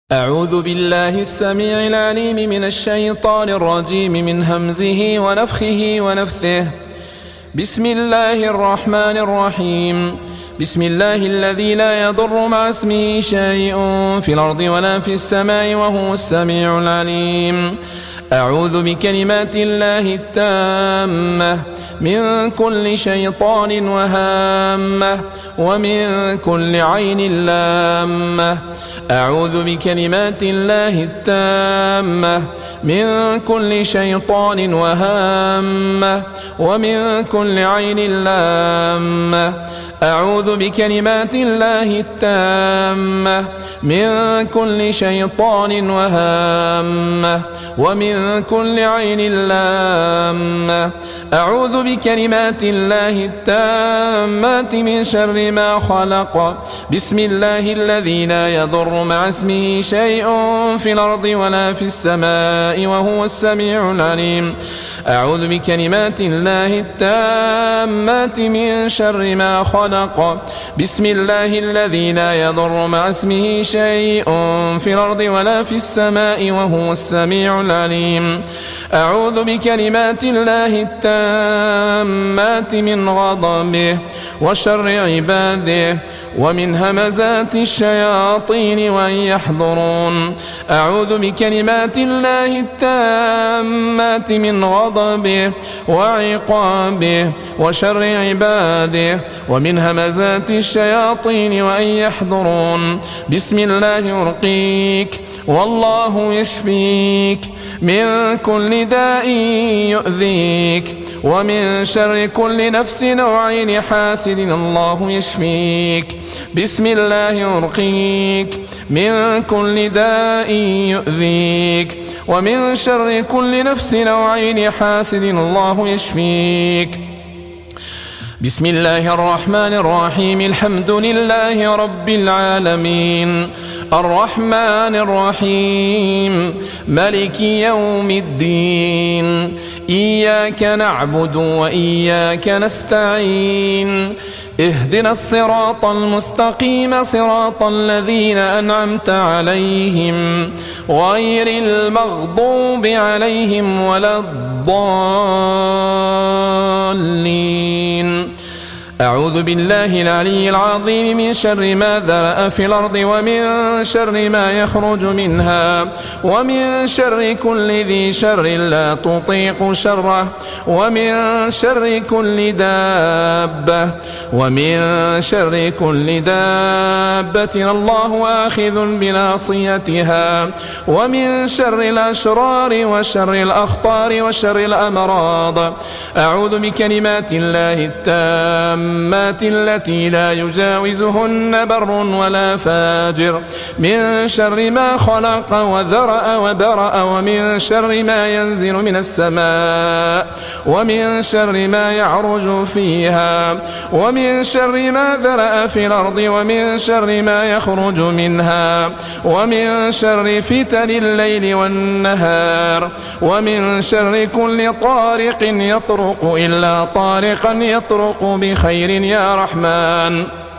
أعوذ بالله السميع العليم من الشيطان الرجيم من همزه ونفخه ونفثه. بسم الله الرحمن الرحيم. بسم الله الذي لا يضر مع اسمه شيء في الأرض ولا في السماء وهو السميع العليم. أعوذ بكلمات الله التامة من كل شيطان وهامة ومن كل عين لامة. أعوذ بكلمات الله التامة من كل شيطان وهامة ومن كل عين لامة. أعوذ بكلمات الله التامة من كل شيطان وهامة ومن كل عين لامة. أعوذ بكلمات الله التامات من شر ما خلق. بسم الله الذي لا يضر مع اسمه شيء في الأرض ولا في السماء وهو السميع العليم. أعوذ بكلمات الله التامات من شر ما خلق. بسم الله الذي لا يضر مع اسمه شيء في الأرض ولا في السماء وهو السميع العليم. أعوذ بكلمات الله التامات من غضبه وشر عباده ومن همزات الشياطين وأن يحضرون. أعوذ بكلمات الله التامات من غضبه وعقابه وشر عباده ومن همزات الشياطين وأن يحضرون. بسم الله أرقيك والله يشفيك من كل داء يؤذيك ومن شر كل نفس أو عين حاسد الله يشفيك. بسم الله أرقيك من كل داء يؤذيك ومن شر كل نفس أو عين حاسد الله يشفيك. بسم الله الرحمن الرحيم. الحمد لله رب العالمين الرحمن الرحيم ملك يوم الدين. إياك نعبد وإياك نستعين. اهدنا الصراط المستقيم صراط الذين أنعمت عليهم غير المغضوب عليهم ولا الضالين. أعوذ بالله العلي العظيم من شر ما ذرأ في الأرض ومن شر ما يخرج منها ومن شر كل ذي شر لا تطيق شره ومن شر كل دابة الله آخذ بناصيتها ومن شر الأشرار وشر الأخطار وشر الأمراض. أعوذ بكلمات الله التامات التي لا يجاوزهن بر ولا فاجر من شر ما خلق وذرأ وبرأ ومن شر ما ينزل من السماء ومن شر ما يعرج فيها ومن شر ما ذرأ في الأرض ومن شر ما يخرج منها ومن شر فتن الليل والنهار ومن شر كل طارق يطرق إلا طارقا يطرق بخير يا رحمن.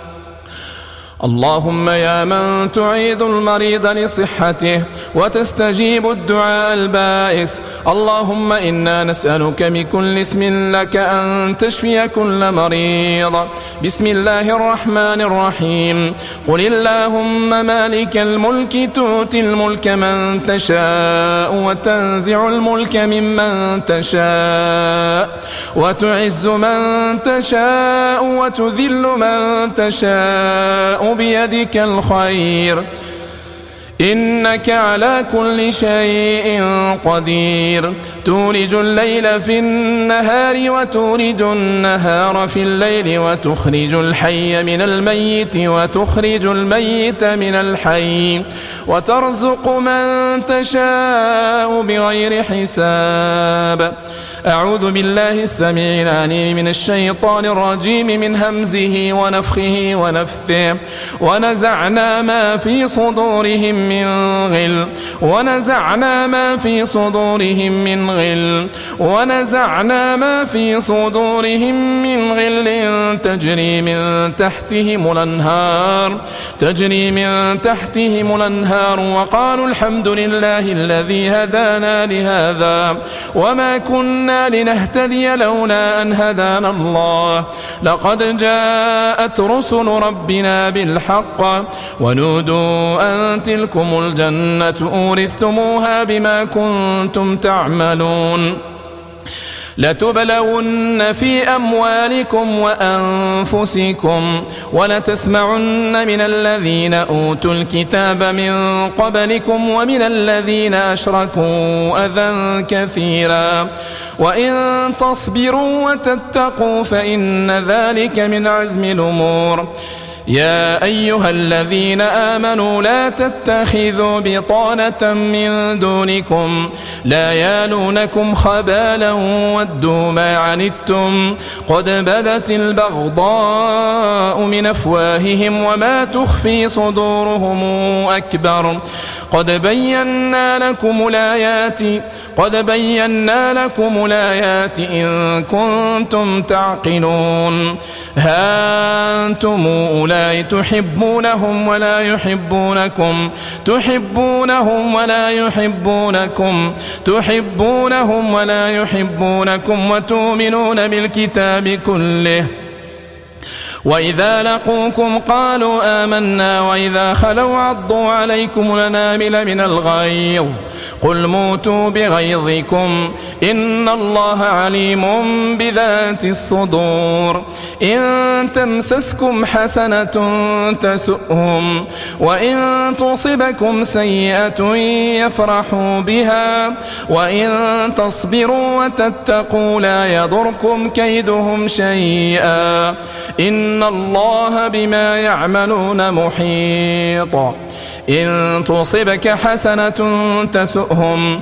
اللهم يا من تعيد المريض لصحته وتستجيب الدعاء البائس، اللهم إنا نسألك بكل اسم لك أن تشفي كل مريض. بسم الله الرحمن الرحيم. قل اللهم مالك الملك تؤتي الملك من تشاء وتنزع الملك ممن تشاء وتعز من تشاء وتذل من تشاء بيدك الخير إنك على كل شيء قدير. تولج الليل في النهار وتولج النهار في الليل وتخرج الحي من الميت وتخرج الميت من الحي وترزق من تشاء بغير حساب. أعوذ بالله السميع العليم من الشيطان الرجيم من همزه ونفخه ونفثه. ونزعنا ما في صدورهم من غل ونزعنا ما في صدورهم من غل ونزعنا ما في صدورهم من غل تجري من تحتهم الأنهار والنهار وقالوا الحمد لله الذي هدانا لهذا وما كنا لنهتدي لولا أن هدانا الله لقد جاءت رسل ربنا بالحق ونودوا أن تلكم الجنة أورثتموها بما كنتم تعملون لتبلون في أموالكم وأنفسكم ولتسمعن من الذين أوتوا الكتاب من قبلكم ومن الذين أشركوا أذى كثيرا وإن تصبروا وتتقوا فإن ذلك من عزم الأمور يا أيها الذين آمنوا لا تتخذوا بطانة من دونكم لا يالونكم خبالا ودوا ما عنتم قد بدت البغضاء من أفواههم وما تخفي صدورهم أكبر قد بينا لكم الآيات إن كنتم تعقلون ها أنتم أولئك تحبونهم ولا يحبونكم وتؤمنون بالكتاب كله وإذا لقوكم قالوا آمنا وإذا خلوا عضوا عليكم الأنامل من الغيظ قل موتوا بغيظكم إن الله عليم بذات الصدور إن تمسسكم حسنة تسؤهم وإن تصبكم سيئة يفرحوا بها وإن تصبروا وتتقوا لا يضركم كيدهم شيئا إن الله بما يعملون محيط إن تصبك حسنة تسؤهم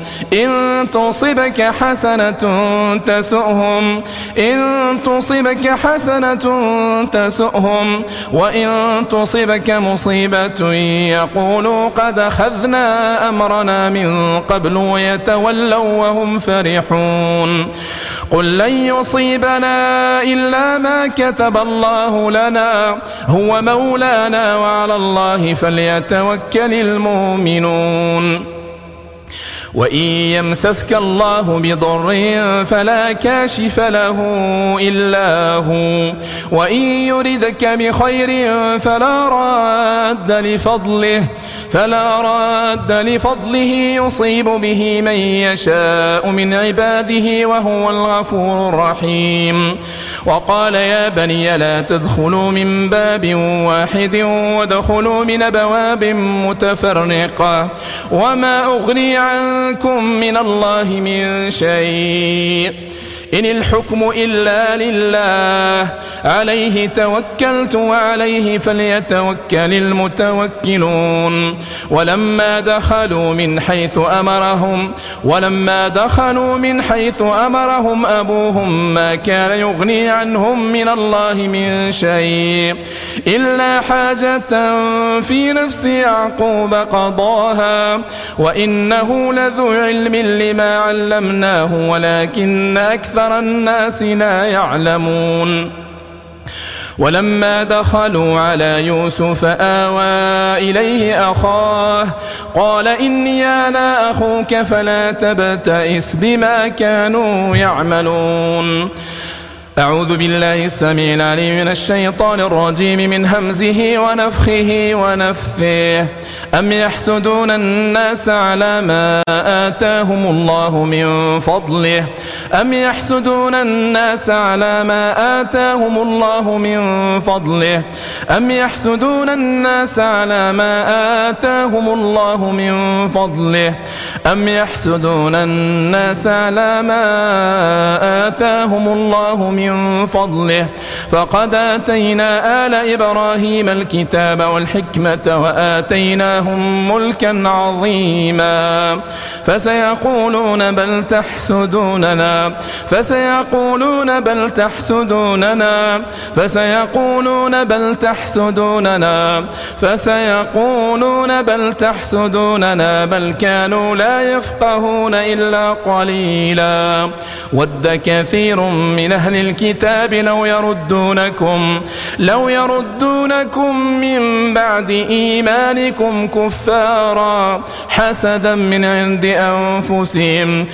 وإن تصبك مصيبة يقولوا قد أخذنا أمرنا من قبل ويتولوا وهم فرحون قل لن يصيبنا إلا ما كتب الله لنا هو مولانا وعلى الله فليتوكل المؤمنون وإن يمسسك الله بضر فلا كاشف له إلا هو وإن يردك بخير فلا راد لفضله يصيب به من يشاء من عباده وهو الغفور الرحيم وقال يا بني لا تدخلوا من باب واحد وادخلوا من أبواب متفرقة وما أغني عنكم من الله من شيء إن الحكم إلا لله عليه توكلت وعليه فليتوكل المتوكلون ولما دخلوا من حيث أمرهم أبوهم ما كان يغني عنهم من الله من شيء إلا حاجة في نفس يعقوب قضاها وإنه لذو علم لما علمناه ولكن أكثر الناس لا يعلمون ولما دخلوا على يوسف آوى إليه أخاه قال إني أنا أخوك فلا تبتئس بما كانوا يعملون أعوذ بالله السميع العليم من الشيطان الرجيم من همزه ونفخه ونفثه أم يحسدون الناس على ما آتاهم الله من فضله فقد آتينا آل إبراهيم الكتاب والحكمة وآتيناهم ملكا عظيما فسيقولون بل تحسدوننا فسيقولون بل تحسدوننا بل كانوا لا يفقهون إلا قليلا. ود كثير من أهل الكتاب لو يردونكم من بعد إيمانكم كفارا حسدا من عند أنفسهم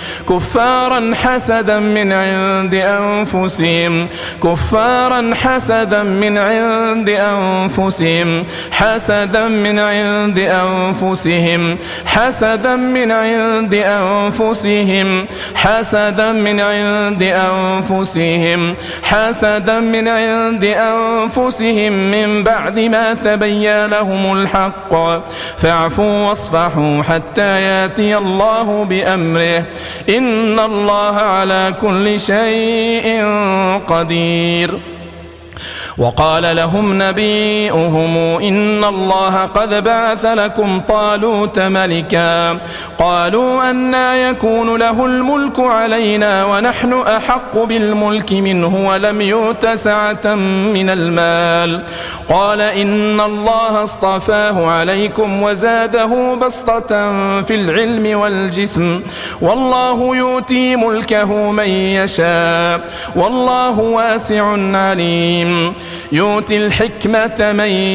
من بعد ما تبين لهم الحق فاعفوا واصفحوا حتى يأتي الله بأمره إن الله على كل شيء قدير. وقال لهم نبيئهم إن الله قد بعث لكم طالوت ملكا قالوا أنى يكون له الملك علينا ونحن أحق بالملك منه ولم يؤت سعة من المال قال إن الله اصطفاه عليكم وزاده بسطة في العلم والجسم والله يؤتي ملكه من يشاء والله واسع عليم. يؤتي الحكمة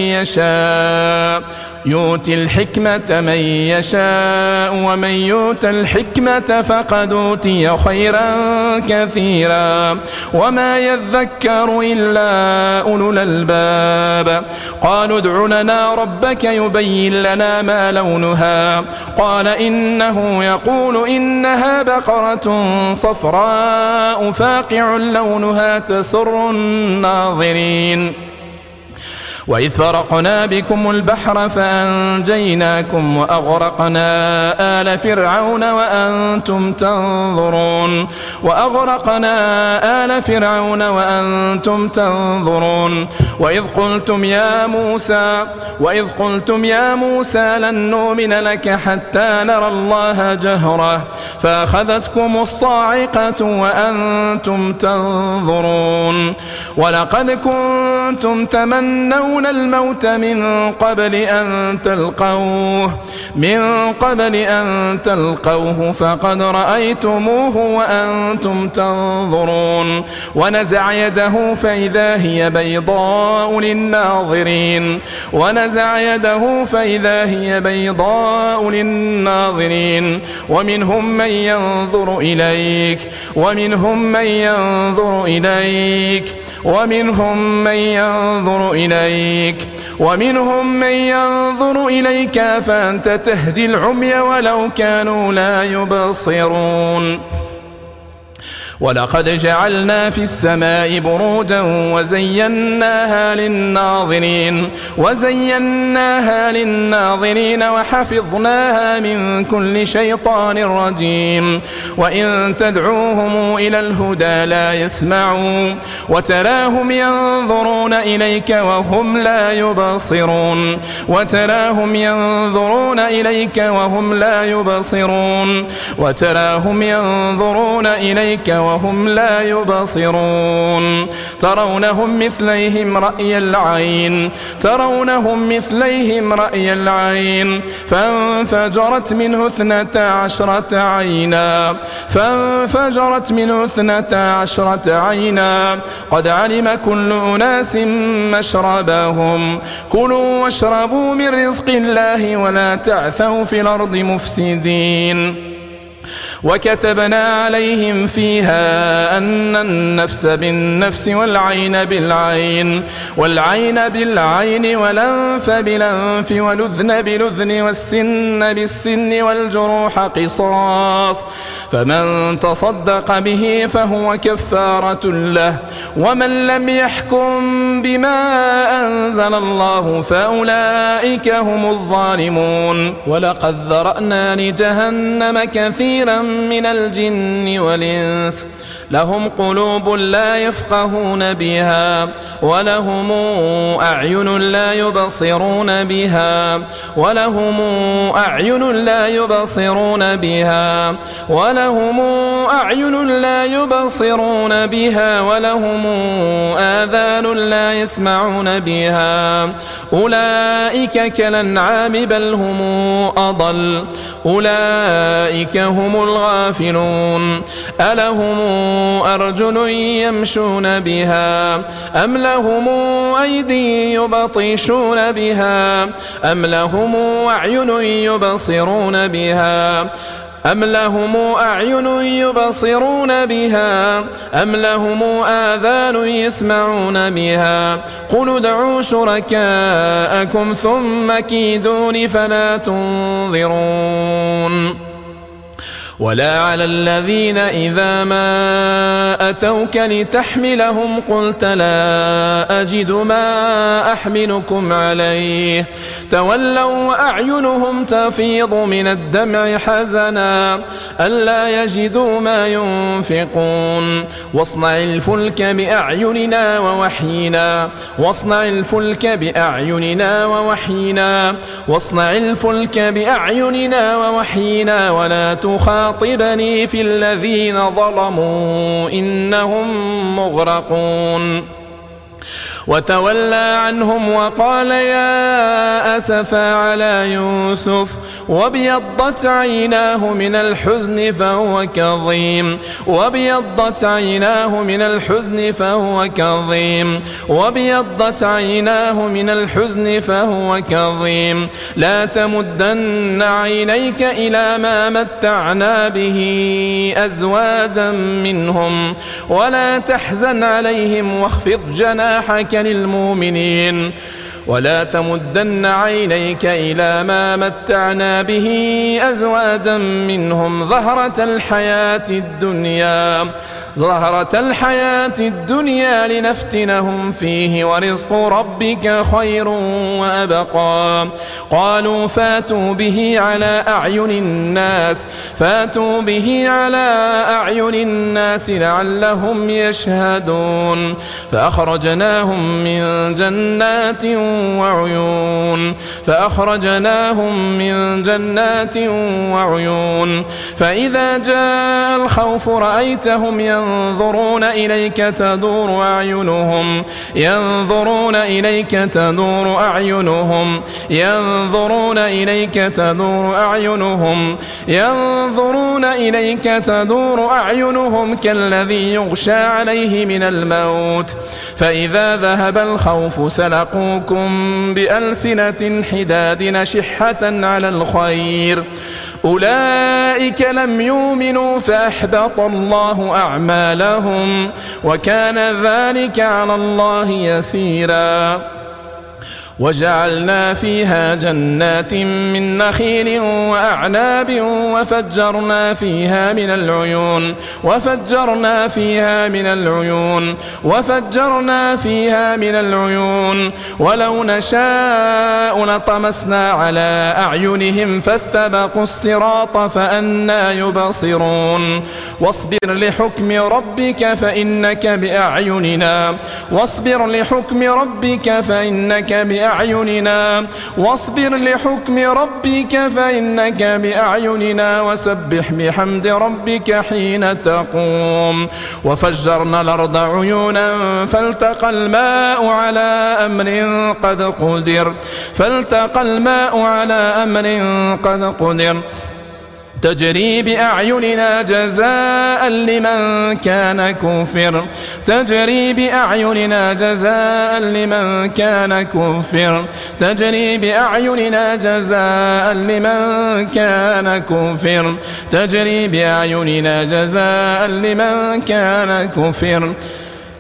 من يشاء ومن يؤت الحكمة فقد أوتي خيرا كثيرا وما يذكر إلا أولو الألباب. قالوا ادع لنا ربك يبين لنا ما لونها قال إنه يقول إنها بقرة صفراء فاقع لونها تسر الناظرين. وإذ فرقنا بكم البحر فأنجيناكم وأغرقنا آل فرعون وأنتم تنظرون وإذ قلتم يا موسى لن نؤمن لك حتى نرى الله جهرة فأخذتكم الصاعقة وأنتم تنظرون ولقد كنتم تمنون الموت من قبل أن تلقوه فقد رأيتموه وأنتم تنظرون ونزع يده فإذا هي بيضاء للناظرين ومنهم من ينظر إليك ومنهم من ينظر إليك فأنت تهدي العمي ولو كانوا لا يبصرون. ولقد جعلنا في السماء بروجا وزيناها للناظرين وحفظناها من كل شيطان رجيم وإن تدعوهم إلى الهدى لا يسمعوا وتراهم ينظرون إليك وهم لا يبصرون ترونهم مثليهم رأي العين فانفجرت منه 12 عينا قد علم كل أناس مشربهم كلوا واشربوا من رزق الله ولا تعثوا في الأرض مفسدين. وكتبنا عليهم فيها أن النفس بالنفس والعين بالعين والأنف بالأنف والأذن بالأذن والسن بالسن والجروح قصاص فمن تصدق به فهو كفارة له ومن لم يحكم بما أنزل الله فأولئك هم الظالمون. ولقد ذرأنا لجهنم كثيرا من الجن والإنس لهم قلوب لا يفقهون بها ولهم أعين لا يبصرون بها ولهم أعين لا يبصرون بها ولهم أعين لا يبصرون بها ولهم آذان لا يسمعون بها أولئك كالأنعام بل هم أضل أولئك هم الغافلون ألهم أرجل يمشون بها أم لهم أيدي يبطشون بها أم لهم أعين يبصرون بها أم لهم أعين يبصرون بها أم لهم آذان يسمعون بها قل ادعوا شركاءكم ثم كيدون فلا تنظرون ولا على الذين إذا ما أتوك لتحملهم قلت لا أجد ما أحملكم عليه تولوا وأعينهم تفيض من الدمع حزنا ألا يجدوا ما ينفقون واصنع الفلك بأعيننا ووحينا واصنع الفلك بأعيننا ووحينا واصنع الفلك بأعيننا ووحينا ولا تخاطبني في الذين ظلموا إنهم مغرقون وتولى عنهم وقال يا أسفا على يوسف وابيضت عيناه من الحزن فهو كظيم وابيضت عيناه من الحزن فهو كظيم وابيضت عيناه من الحزن فهو كظيم لا تمدن عينيك إلى ما متعنا به أزواجا منهم ولا تحزن عليهم واخفض جناحك للمؤمنين ولا تمدن عينيك إلى ما متعنا به أزواجا منهم زهرة الحياة الدنيا لنفتنهم فيه ورزق ربك خير وأبقى قالوا فاتوا به على أعين الناس لعلهم يشهدون فأخرجناهم من جنات وعيون فإذا جاء الخوف رأيتهم ينظرون إليك تدور أعينهم كالذي يغشى عليه من الموت فإذا ذهب الخوف سلقوكم بألسنة حداد نشحة على الخير أولئك لم يؤمنوا فأحبط الله أعمالهم وكان ذلك على الله يسيرا وجعلنا فيها جنات من نخيل وأعناب وفجرنا فيها من العيون ولو نشاء لطمسنا على أعينهم فاستبقوا الصراط فأنى يبصرون واصبر لحكم ربك فإنك بأعيننا وسبح بحمد ربك حين تقوم وفجرنا الأرض عيونا فالتقى الماء على أمر قد قدر تجري بأعيننا جزاء لمن كان كفر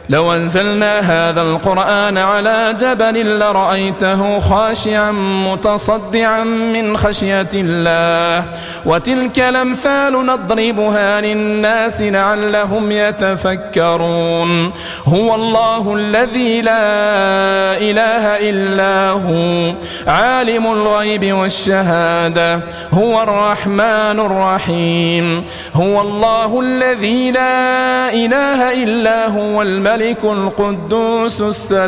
لو أنزلنا هذا القرآن على جبل لرأيته خاشعا متصدعا من خشية الله وتلك الأمثال نضربها للناس لعلهم يتفكرون هو الله الذي لا إله إلا هو عالم الغيب والشهادة هو الرحمن الرحيم هو الله الذي لا إله إلا هو الملك القدوس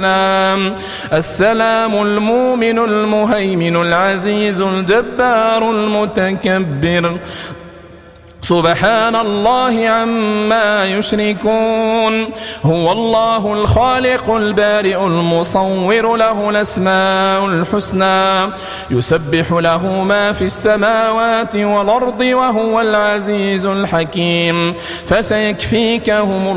السلام المؤمن المهيمن العزيز الجبار المتكبر سبحان الله عما يشركون هو الله الخالق البارئ المصور له الأسماء الحسنى يسبح له ما في السماوات والأرض وهو العزيز الحكيم فسيكفيكهم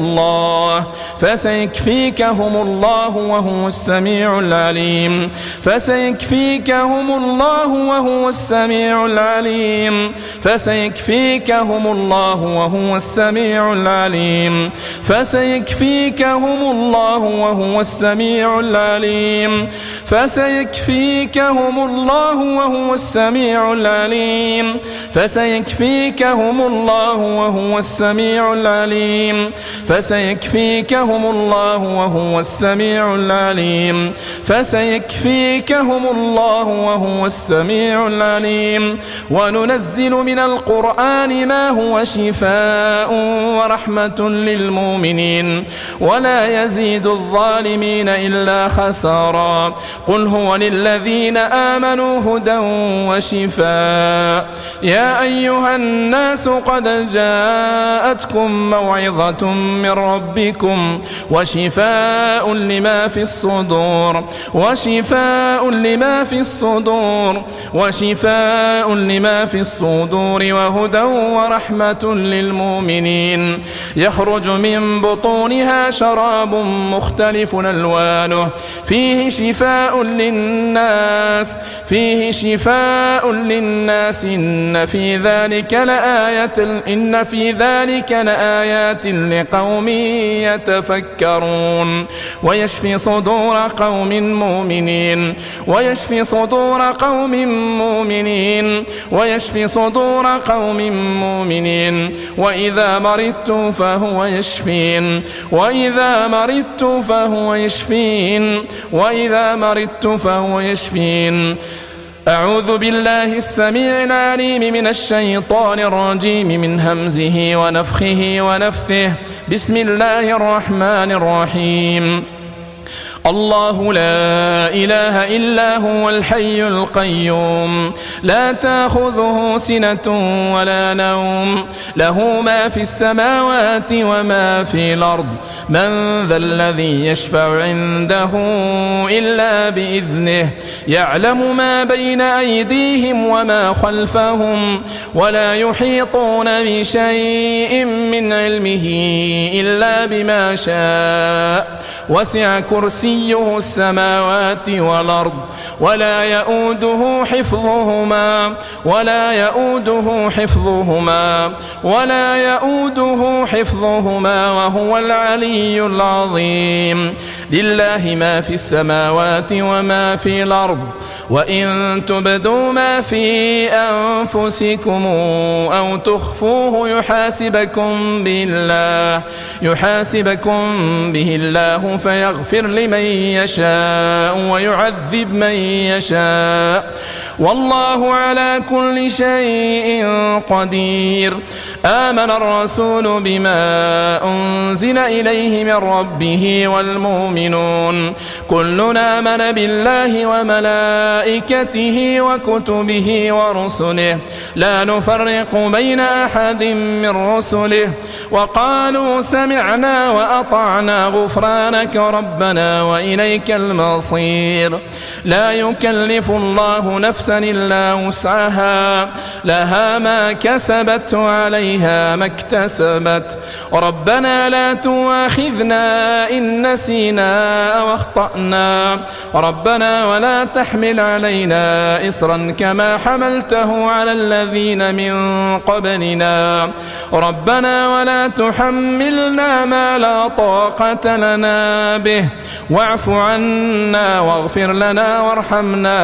الله وهو السميع العليم فسيكفيكهم الله وهو السميع العليم فسيكفيكهم الله وهو السميع العليم فسيكفيكهم الله وهو السميع العليم فسيكفيكهم الله وهو السميع العليم فسيكفيكهم الله وهو السميع العليم فسيكفيكهم الله وهو السميع العليم فسيكفيكهم الله وهو السميع العليم وننزل من القرآن ما هو شفاء ورحمة للمؤمنين ولا يزيد الظالمين إلا خسارا قل هو للذين آمنوا هدى وشفاء يا أيها الناس قد جاءتكم موعظة من ربكم وشفاء لما في الصدور وهدى ورحمة للمؤمنين يخرج من بطونها شراب مختلف ألوانه فيه شفاء للناس إن في ذلك لآيات لقوم يتفكرون ويشفي صدور قوم مؤمنين وإذا مرضت فهو يشفين أعوذ بالله السميع العليم من الشيطان الرجيم من همزه ونفخه ونفثه بسم الله الرحمن الرحيم الله لا إله إلا هو الحي القيوم لا تأخذه سنة ولا نوم له ما في السماوات وما في الأرض من ذا الذي يشفع عنده إلا بإذنه يعلم ما بين أيديهم وما خلفهم ولا يحيطون بشيء من علمه إلا بما شاء وسع كرسيه السماوات والأرض ولا يؤوده حفظهما وهو العلي العظيم لله ما في السماوات وما في الأرض وإن تبدوا ما في أنفسكم أو تخفوه يحاسبكم به الله فيغفر لمن يشاء ويعذب من يشاء والله على كل شيء قدير آمن الرسول بما أنزل إليه من ربه والمؤمنون كلنا آمن بالله وملائكته وكتبه ورسله لا نفرق بين أحد من رسله وقالوا سمعنا وأطعنا غفرانك ربنا وإليك المصير لا يكلف الله نفسا نفسا إلا وسعها لها ما كسبت وعليها ما اكتسبت ربنا لا تؤاخذنا إن نسينا أو أخطأنا ربنا ولا تحمل علينا إصرا كما حملته على الذين من قبلنا ربنا ولا تحملنا ما لا طاقة لنا به واعف عنا واغفر لنا وارحمنا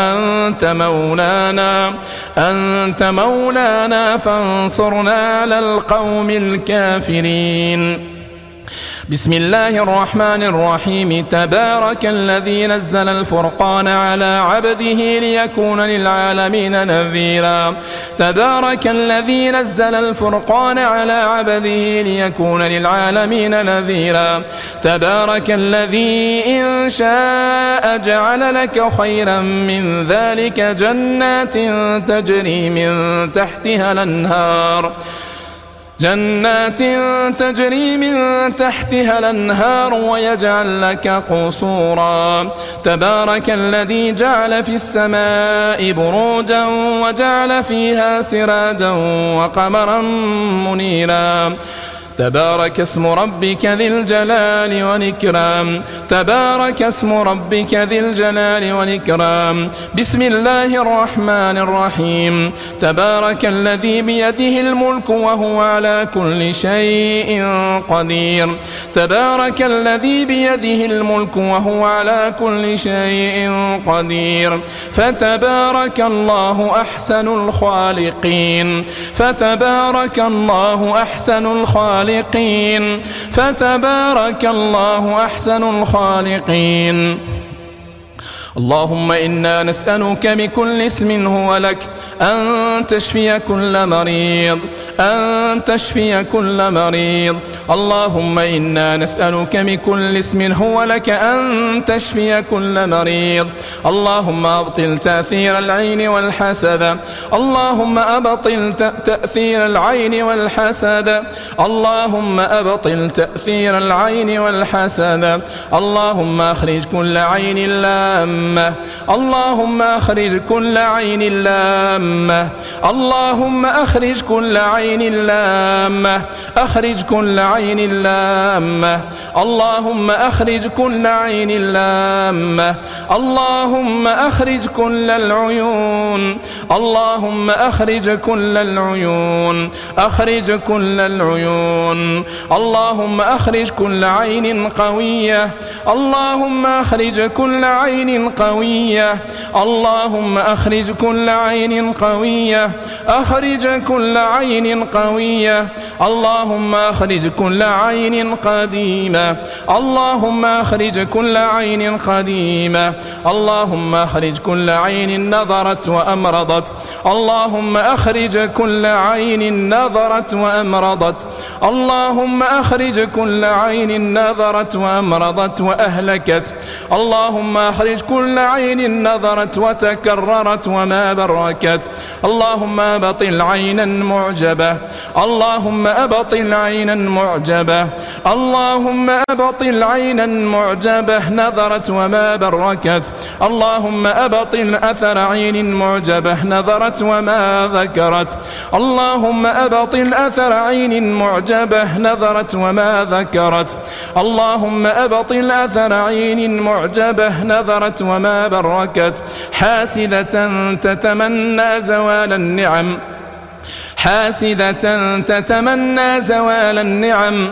أنت مولانا فانصرنا على القوم الكافرين بسم الله الرحمن الرحيم تبارك الذي نزل الفرقان على عبده ليكون للعالمين نذيرا تبارك الذي نزل الفرقان على عبده ليكون للعالمين نذيرا تبارك الذي إن شاء جعل لك خيرا من ذلك جنات تجري من تحتها الأنهار ويجعل لك قصورا تبارك الذي جعل في السماء بروجا وجعل فيها سراجا وقمرا منيرا تبارك اسم ربك ذي الجلال والإكرام تبارك اسم ربك ذي الجلال والإكرام بسم الله الرحمن الرحيم تبارك الذي بيده الملك وهو على كل شيء قدير تبارك الذي بيده الملك وهو على كل شيء قدير فتبارك الله أحسن الخالقين فتبارك الله أحسن الخالقين اللهم إنا نسألك بكل اسم هو لك أن تشفي كل مريض اللهم إنا نسألك بكل اسم هو لك أن تشفي كل مريض اللهم أبطل تأثير العين والحسد اللهم أبطل تأثير العين والحسد اللهم أبطل تأثير العين والحسد اللهم أخرج كل عين لامة اللهم أخرج كل عين لامة اللهم أخرج كل عين لامة أخرج كل عين لامة اللهم أخرج كل عين لامة اللهم أخرج كل العيون اللهم أخرج كل العيون أخرج كل العيون اللهم أخرج كل عين قوية اللهم أخرج كل عين قوية اللهم أخرج كل عين قوية أخرج كل عين قوية اللهم أخرج كل عين قديمة اللهم أخرج كل عين قديمة اللهم أخرج كل عين نظرت وأمرضت اللهم أخرج كل عين نظرت وأمرضت اللهم أخرج كل عين نظرت وأمرضت وأهلكت اللهم أخرج كل عين نظرت وتكررت وما بركت اللهم أبطل عينا معجبة اللهم أبطل عينا معجبة اللهم أبطل عينا معجبة نظرت وما بركت اللهم أبطل أثر عين معجبة نظرت وما ذكرت اللهم أبطل أثر عين معجبة نظرت وما ذكرت اللهم أبطل أثر عين معجبة نظرت وما بركت حاسدة تتمنى زوال النعم حاسدة تتمنى زوال النعم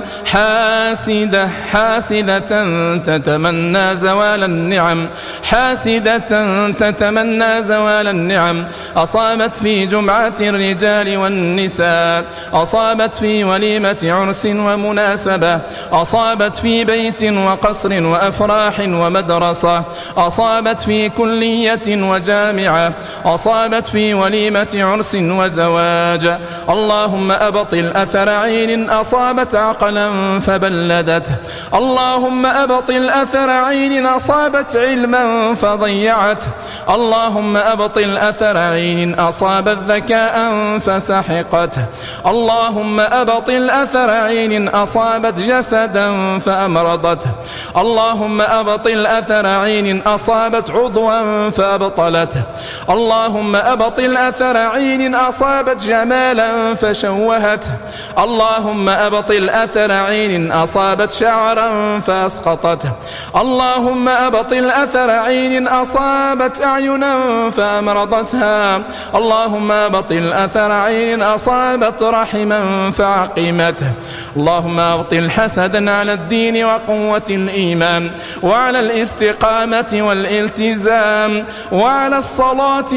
حاسدة تتمنى زوال النعم حاسدة تتمنى زوال النعم أصابت في جمعة الرجال والنساء أصابت في وليمة عرس ومناسبة أصابت في بيت وقصر وأفراح ومدرسة أصابت في كلية وجامعة أصابت في وليمة عرس وزواج اللهم أبطل أثر عين أصابت عقلا فبلدته، اللهم أبطل أثر عين أصابت علما فضيعته، اللهم أبطل أثر عين أصابت ذكاء فسحقته، اللهم أبطل أثر عين أصابت جسدا فأمرضته، اللهم أبطل أثر عين أصابت عضوا فأبطلته، اللهم أبطل أثر عين أصابت جمالا فشوهته، اللهم أبطل أثر عين أصابت شعرا فأسقطته، اللهم أبطل أثر عين أصابت أعينا فأمرضتها، اللهم أبطل أثر عين أصابت رحما فعقمته، اللهم أبطل حسدا على الدين وقوة الإيمان وعلى الاستقامة والالتزام وعلى الصلاة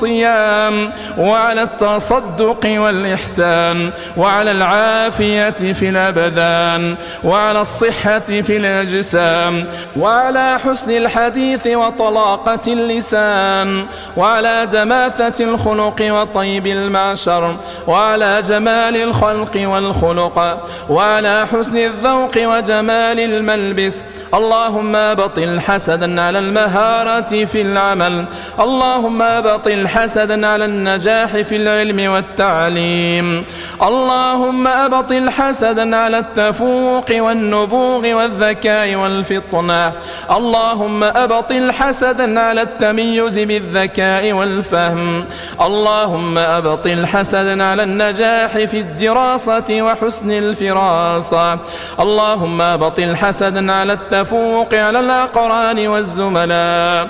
والصيام وعلى التصدق والإحسان وعلى العافية في الأبدان وعلى الصحة في الأجسام وعلى حسن الحديث وطلاقة اللسان وعلى دماثة الخلق وطيب المعشر وعلى جمال الخلق والخلق وعلى حسن الذوق وجمال الملبس. اللهم أبطل حسدا على المهارة في العمل، اللهم أبطل حسدا على النجاح في العلم والتعليم، اللهم أبطل حسدا على التفوق والنبوغ والذكاء والفطنة، اللهم أبطل حسدا على التميز بالذكاء والفهم، اللهم أبطل حسدا على النجاح في الدراسة وحسن الفراسة، اللهم أبطل حسدا على التفوق على الأقران والزملاء،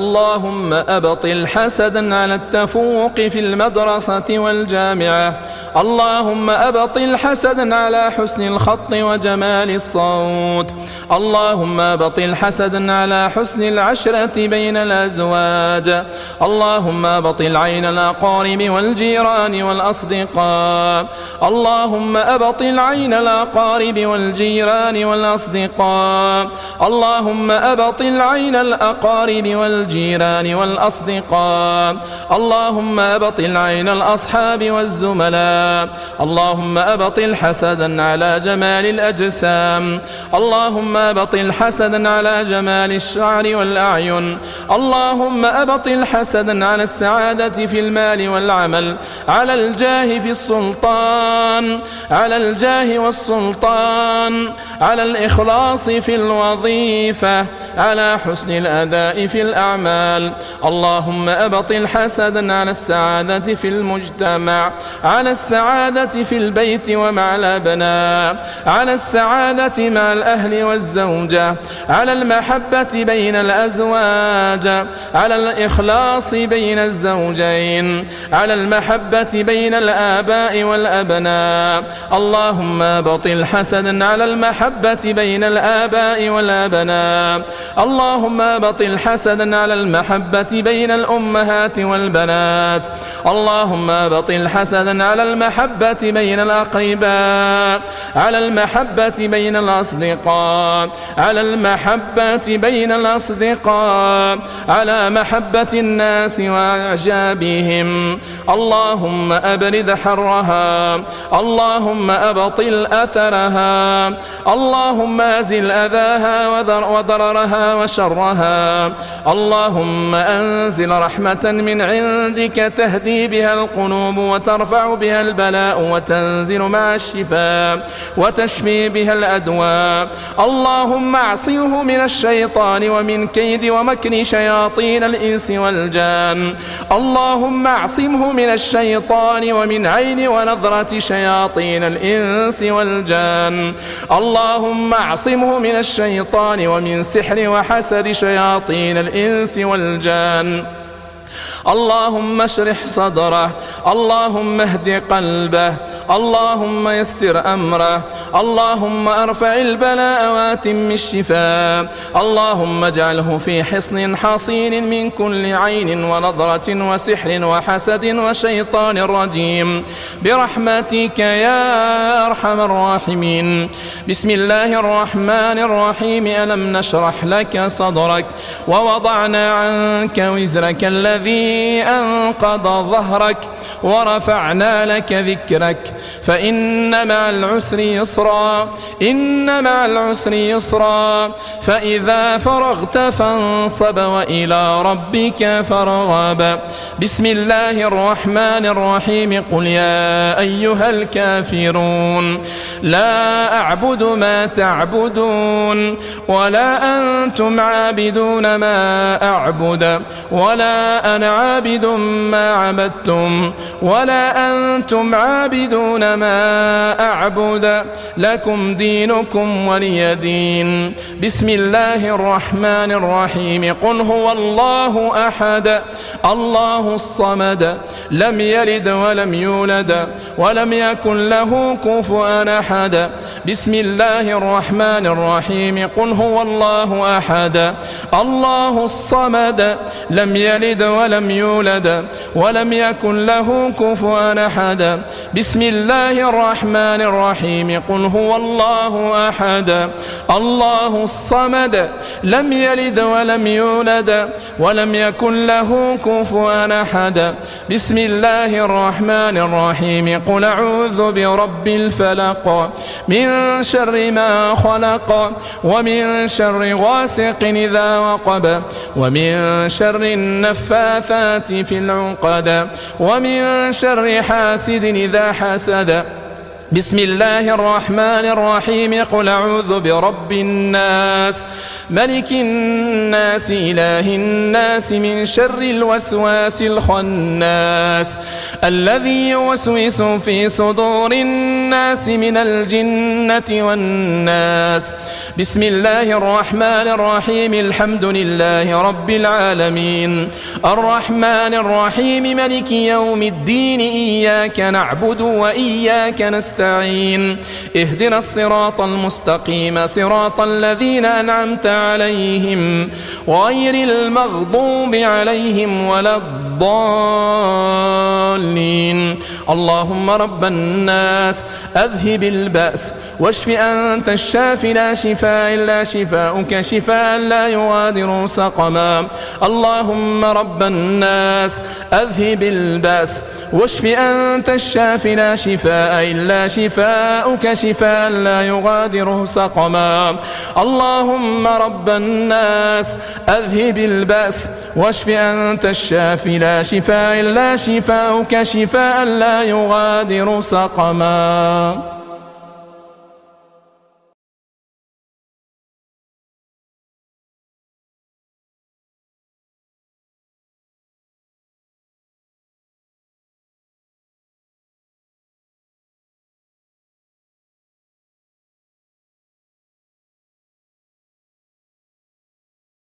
اللهم أبطل حسدا على التفوق في المدرسة والجامعة، اللهم أبطل حسدا على حسن الخط وجمال الصوت، اللهم أبطل حسدا على حسن العشرة بين الأزواج، اللهم أبطل عين الأقارب والجيران والأصدقاء، اللهم أبطل عين الأقارب والجيران والأصدقاء، اللهم أبطل عين الأقارب والجيران والأصدقاء، اللهم أبطل عين الأصحاب والزملاء، اللهم أبطل حسدا على جمال الأجسام، اللهم أبطل حسدا على جمال الشعر والأعين، اللهم أبطل حسدا على السعادة في المال والعمل، على الجاه في السلطان، على الجاه والسلطان، على الإخلاص في الوظيفة، على حسن الأداء في الأعمال، اللهم أبطل حسدا على السعادة في المجتمع، على السعادة في البيت ومع الأبناء، على السعادة مع الأهل والزوجة، على المحبة بين الأزواج، على الإخلاص بين الزوجين، على المحبة بين الآباء والأبناء، اللهم أبطل حسدا على المحبة بين الآباء والأبناء، اللهم أبطل حسدا على المحبة بين الأمهات والبنات، اللهم أبطل حسدا على المحبة بين الأقرباء، على المحبة بين الأصدقاء، على المحبة بين الأصدقاء، على محبة الناس وإعجابهم، اللهم أبرد حرها، اللهم أبطل أثرها، اللهم أزل أذاها وضررها وشرها، اللهم أنزل رحمة من عندك تهدي بها القلوب وترفع بها البلاء وتنزل مع الشفاء وتشفي بها الأدواء، اللهم اعصمه من الشيطان ومن كيد ومكر شياطين الإنس والجان، اللهم اعصمه من الشيطان ومن عين ونظرة شياطين الإنس والجان، اللهم اعصمه من الشيطان ومن سحر وحسد شياطين الإنس والجان، اللهم اشرح صدره، اللهم اهد قلبه، اللهم يسر أمره، اللهم ارفع البلاء واتم الشفاء، اللهم اجعله في حصن حصين من كل عين ونظرة وسحر وحسد وشيطان رجيم برحمتك يا أرحم الراحمين. بسم الله الرحمن الرحيم. ألم نشرح لك صدرك ووضعنا عنك وزرك الذي الذي أنقض ظهرك ورفعنا لك ذكرك فإن مع العسر يسرا إن مع العسر يسرا فإذا فرغت فانصب وإلى ربك فارغب. بسم الله الرحمن الرحيم. قل يا أيها الكافرون لا أعبد ما تعبدون ولا أنتم عابدون ما أعبد ولا أنا عابد ما عبدتم ولا أنتم عابدون ما أعبد لكم دينكم ولي دين. بسم الله الرحمن الرحيم. قل هو الله أحد الله الصمد لم يلد ولم يولد ولم يكن له كفوا أحد. بسم الله الرحمن الرحيم. قل هو الله أحد الله الصمد لم يلد ولم يولد ولم يكن له كفوا أحد. بسم الله الرحمن الرحيم. قل هو الله أحد الله الصمد لم يلد ولم يولد ولم يكن له كفوا أحد. بسم الله الرحمن الرحيم. قل أعوذ برب الفلق من شر ما خلق ومن شر غاسق إذا وقب ومن شر النفاثات في العقد ومن شر حاسد إذا حسد. بسم الله الرحمن الرحيم. قل أعوذ برب الناس ملك الناس إله الناس من شر الوسواس الخناس الذي يوسوس في صدور الناس من الجنة والناس. بسم الله الرحمن الرحيم. الحمد لله رب العالمين الرحمن الرحيم ملك يوم الدين إياك نعبد وإياك نستعين اهدنا الصراط المستقيم صراط الذين أنعمت عليهم غير المغضوب عليهم ولا الضالين. اللهم رب الناس أذهب البأس واشف أنت الشافي لا شفاء إلا شفاؤك شفاء لا يغادر سقما. اللهم رب الناس أذهب البأس واشف أنت الشافي لا شفاء إلا شفاؤك شفاء لا يغادر سقما. اللهم رب الناس أذهب البأس واشف أنت الشافي لا شفاء إلا شفاؤك شفاء لا يغادر سقما.